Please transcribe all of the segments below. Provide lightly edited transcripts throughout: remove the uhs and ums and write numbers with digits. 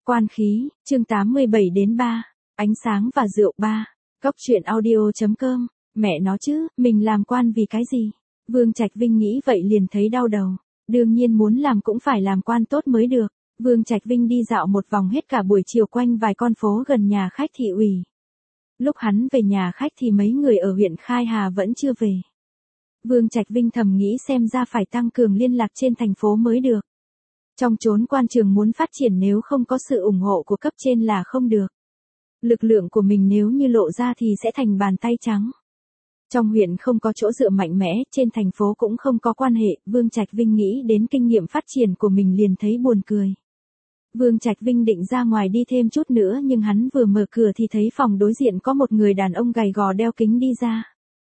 Quan khí, chương 87-3, ánh sáng và rượu 3. Góc truyện audio.com, mẹ nó chứ, mình làm quan vì cái gì? Vương Trạch Vinh nghĩ vậy liền thấy đau đầu. Đương nhiên muốn làm cũng phải làm quan tốt mới được. Vương Trạch Vinh đi dạo một vòng hết cả buổi chiều quanh vài con phố gần nhà khách thị ủy. Lúc hắn về nhà khách thì mấy người ở huyện Khai Hà vẫn chưa về. Vương Trạch Vinh thầm nghĩ xem ra phải tăng cường liên lạc trên thành phố mới được. Trong chốn quan trường muốn phát triển nếu không có sự ủng hộ của cấp trên là không được. Lực lượng của mình nếu như lộ ra thì sẽ thành bàn tay trắng. Trong huyện không có chỗ dựa mạnh mẽ, trên thành phố cũng không có quan hệ, Vương Trạch Vinh nghĩ đến kinh nghiệm phát triển của mình liền thấy buồn cười. Vương Trạch Vinh định ra ngoài đi thêm chút nữa nhưng hắn vừa mở cửa thì thấy phòng đối diện có một người đàn ông gầy gò đeo kính đi ra.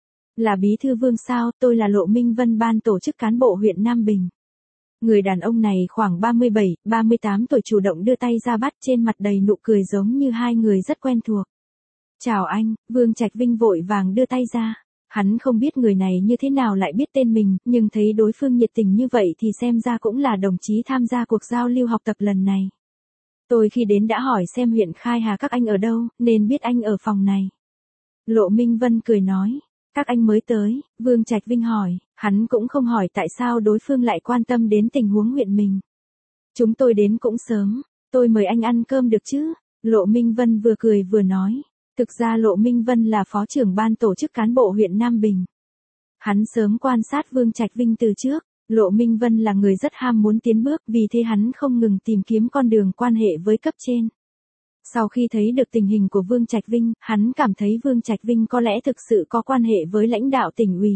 Là bí thư Vương sao, tôi là Lộ Minh Vân, ban tổ chức cán bộ huyện Nam Bình. Người đàn ông này khoảng 37, 38 tuổi chủ động đưa tay ra bắt, trên mặt đầy nụ cười giống như hai người rất quen thuộc. Chào anh, Vương Trạch Vinh vội vàng đưa tay ra. Hắn không biết người này như thế nào lại biết tên mình, nhưng thấy đối phương nhiệt tình như vậy thì xem ra cũng là đồng chí tham gia cuộc giao lưu học tập lần này. Tôi khi đến đã hỏi xem huyện Khai Hà các anh ở đâu, nên biết anh ở phòng này. Lộ Minh Vân cười nói. Các anh mới tới, Vương Trạch Vinh hỏi, hắn cũng không hỏi tại sao đối phương lại quan tâm đến tình huống huyện mình. Chúng tôi đến cũng sớm, tôi mời anh ăn cơm được chứ? Lộ Minh Vân vừa cười vừa nói. Thực ra Lộ Minh Vân là phó trưởng ban tổ chức cán bộ huyện Nam Bình. Hắn sớm quan sát Vương Trạch Vinh từ trước, Lộ Minh Vân là người rất ham muốn tiến bước, vì thế hắn không ngừng tìm kiếm con đường quan hệ với cấp trên. Sau khi thấy được tình hình của Vương Trạch Vinh, hắn cảm thấy Vương Trạch Vinh có lẽ thực sự có quan hệ với lãnh đạo tỉnh ủy.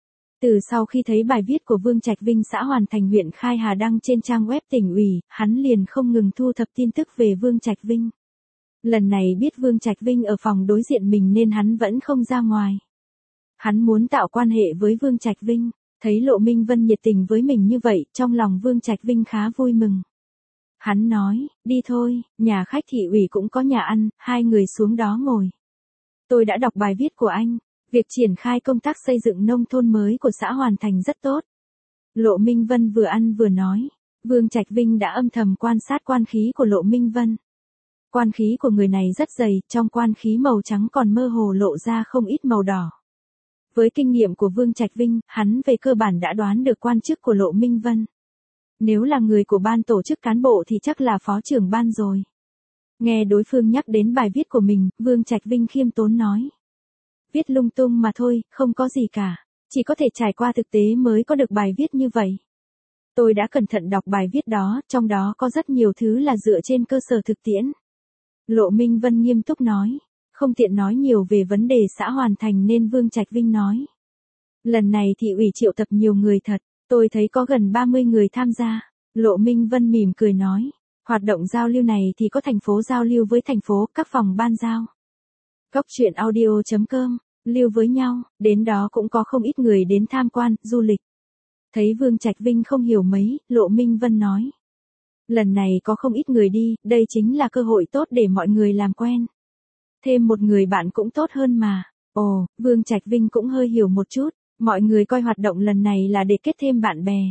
Từ sau khi thấy bài viết của Vương Trạch Vinh xã Hoàn Thành huyện Khai Hà đăng trên trang web tỉnh ủy, hắn liền không ngừng thu thập tin tức về Vương Trạch Vinh. Lần này biết Vương Trạch Vinh ở phòng đối diện mình nên hắn vẫn không ra ngoài. Hắn muốn tạo quan hệ với Vương Trạch Vinh, thấy Lộ Minh Vân nhiệt tình với mình như vậy, trong lòng Vương Trạch Vinh khá vui mừng. Hắn nói, đi thôi, nhà khách thị ủy cũng có nhà ăn, hai người xuống đó ngồi. Tôi đã đọc bài viết của anh, việc triển khai công tác xây dựng nông thôn mới của xã Hoàn Thành rất tốt. Lộ Minh Vân vừa ăn vừa nói, Vương Trạch Vinh đã âm thầm quan sát quan khí của Lộ Minh Vân. Quan khí của người này rất dày, trong quan khí màu trắng còn mơ hồ lộ ra không ít màu đỏ. Với kinh nghiệm của Vương Trạch Vinh, hắn về cơ bản đã đoán được quan chức của Lộ Minh Vân. Nếu là người của ban tổ chức cán bộ thì chắc là phó trưởng ban rồi. Nghe đối phương nhắc đến bài viết của mình, Vương Trạch Vinh khiêm tốn nói. Viết lung tung mà thôi, không có gì cả. Chỉ có thể trải qua thực tế mới có được bài viết như vậy. Tôi đã cẩn thận đọc bài viết đó, trong đó có rất nhiều thứ là dựa trên cơ sở thực tiễn. Lộ Minh Vân nghiêm túc nói. Không tiện nói nhiều về vấn đề xã Hoàn Thành nên Vương Trạch Vinh nói. Lần này thị ủy triệu tập nhiều người thật. Tôi thấy có gần 30 người tham gia. Lộ Minh Vân mỉm cười nói. Hoạt động giao lưu này thì có thành phố giao lưu với thành phố, các phòng ban giao. Góc truyện audio.com, lưu với nhau, đến đó cũng có không ít người đến tham quan, du lịch. Thấy Vương Trạch Vinh không hiểu mấy, Lộ Minh Vân nói. Lần này có không ít người đi, đây chính là cơ hội tốt để mọi người làm quen. Thêm một người bạn cũng tốt hơn mà. Ồ, Vương Trạch Vinh cũng hơi hiểu một chút. Mọi người coi hoạt động lần này là để kết thêm bạn bè.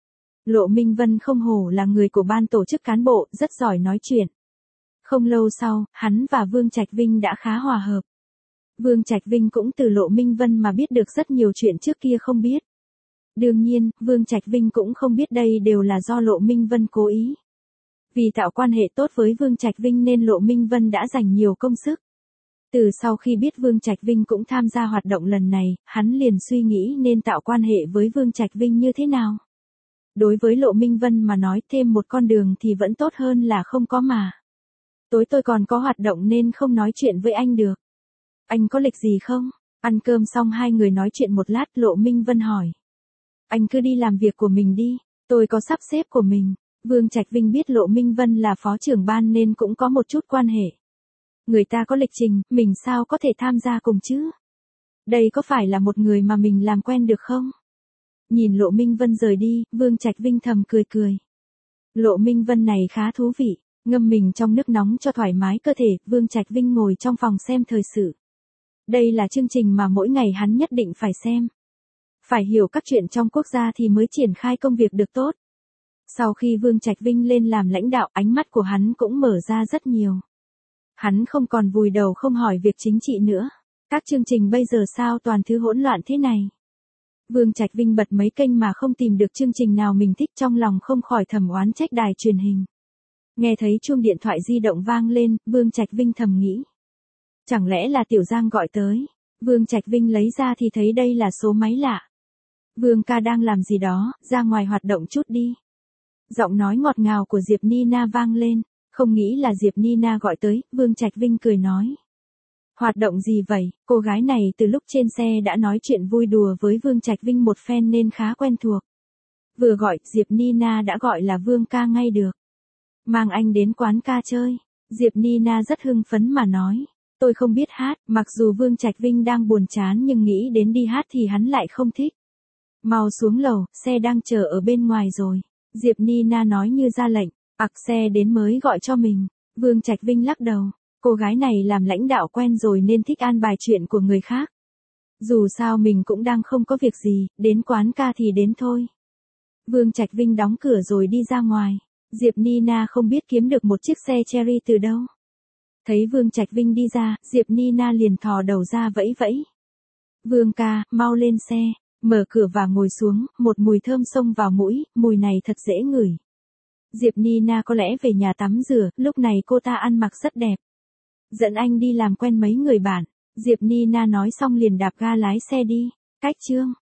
Lộ Minh Vân không hổ là người của ban tổ chức cán bộ, rất giỏi nói chuyện. Không lâu sau, hắn và Vương Trạch Vinh đã khá hòa hợp. Vương Trạch Vinh cũng từ Lộ Minh Vân mà biết được rất nhiều chuyện trước kia không biết. Đương nhiên, Vương Trạch Vinh cũng không biết đây đều là do Lộ Minh Vân cố ý. Vì tạo quan hệ tốt với Vương Trạch Vinh nên Lộ Minh Vân đã dành nhiều công sức. Từ sau khi biết Vương Trạch Vinh cũng tham gia hoạt động lần này, hắn liền suy nghĩ nên tạo quan hệ với Vương Trạch Vinh như thế nào. Đối với Lộ Minh Vân mà nói thêm một con đường thì vẫn tốt hơn là không có mà. Tối tôi còn có hoạt động nên không nói chuyện với anh được. Anh có lịch gì không? Ăn cơm xong hai người nói chuyện một lát, Lộ Minh Vân hỏi. Anh cứ đi làm việc của mình đi, tôi có sắp xếp của mình. Vương Trạch Vinh biết Lộ Minh Vân là phó trưởng ban nên cũng có một chút quan hệ. Người ta có lịch trình, mình sao có thể tham gia cùng chứ? Đây có phải là một người mà mình làm quen được không? Nhìn Lộ Minh Vân rời đi, Vương Trạch Vinh thầm cười cười. Lộ Minh Vân này khá thú vị, ngâm mình trong nước nóng cho thoải mái cơ thể, Vương Trạch Vinh ngồi trong phòng xem thời sự. Đây là chương trình mà mỗi ngày hắn nhất định phải xem. Phải hiểu các chuyện trong quốc gia thì mới triển khai công việc được tốt. Sau khi Vương Trạch Vinh lên làm lãnh đạo, ánh mắt của hắn cũng mở ra rất nhiều. Hắn không còn vùi đầu không hỏi việc chính trị nữa. Các chương trình bây giờ sao toàn thứ hỗn loạn thế này? Vương Trạch Vinh bật mấy kênh mà không tìm được chương trình nào mình thích, trong lòng không khỏi thầm oán trách đài truyền hình. Nghe thấy chuông điện thoại di động vang lên, Vương Trạch Vinh thầm nghĩ. Chẳng lẽ là Tiểu Giang gọi tới? Vương Trạch Vinh lấy ra thì thấy đây là số máy lạ. Vương ca đang làm gì đó, ra ngoài hoạt động chút đi. Giọng nói ngọt ngào của Diệp Nina vang lên, không nghĩ là Diệp Nina gọi tới, Vương Trạch Vinh cười nói. Hoạt động gì vậy? Cô gái này từ lúc trên xe đã nói chuyện vui đùa với Vương Trạch Vinh một phen nên khá quen thuộc. Vừa gọi, Diệp Nina đã gọi là Vương ca ngay được. Mang anh đến quán ca chơi. Diệp Nina rất hưng phấn mà nói. Tôi không biết hát, mặc dù Vương Trạch Vinh đang buồn chán nhưng nghĩ đến đi hát thì hắn lại không thích. Mau xuống lầu, xe đang chờ ở bên ngoài rồi. Diệp Nina nói như ra lệnh, xe đến mới gọi cho mình. Vương Trạch Vinh lắc đầu, cô gái này làm lãnh đạo quen rồi nên thích an bài chuyện của người khác. Dù sao mình cũng đang không có việc gì, đến quán ca thì đến thôi. Vương Trạch Vinh đóng cửa rồi đi ra ngoài. Diệp Nina không biết kiếm được một chiếc xe Cherry từ đâu. Thấy Vương Trạch Vinh đi ra, Diệp Nina liền thò đầu ra vẫy vẫy. Vương ca, mau lên xe. Mở cửa và ngồi xuống, một mùi thơm xông vào mũi, mùi này thật dễ ngửi. Diệp Nina có lẽ về nhà tắm rửa, lúc này cô ta ăn mặc rất đẹp. Dẫn anh đi làm quen mấy người bạn. Diệp Nina nói xong liền đạp ga lái xe đi. Cách chương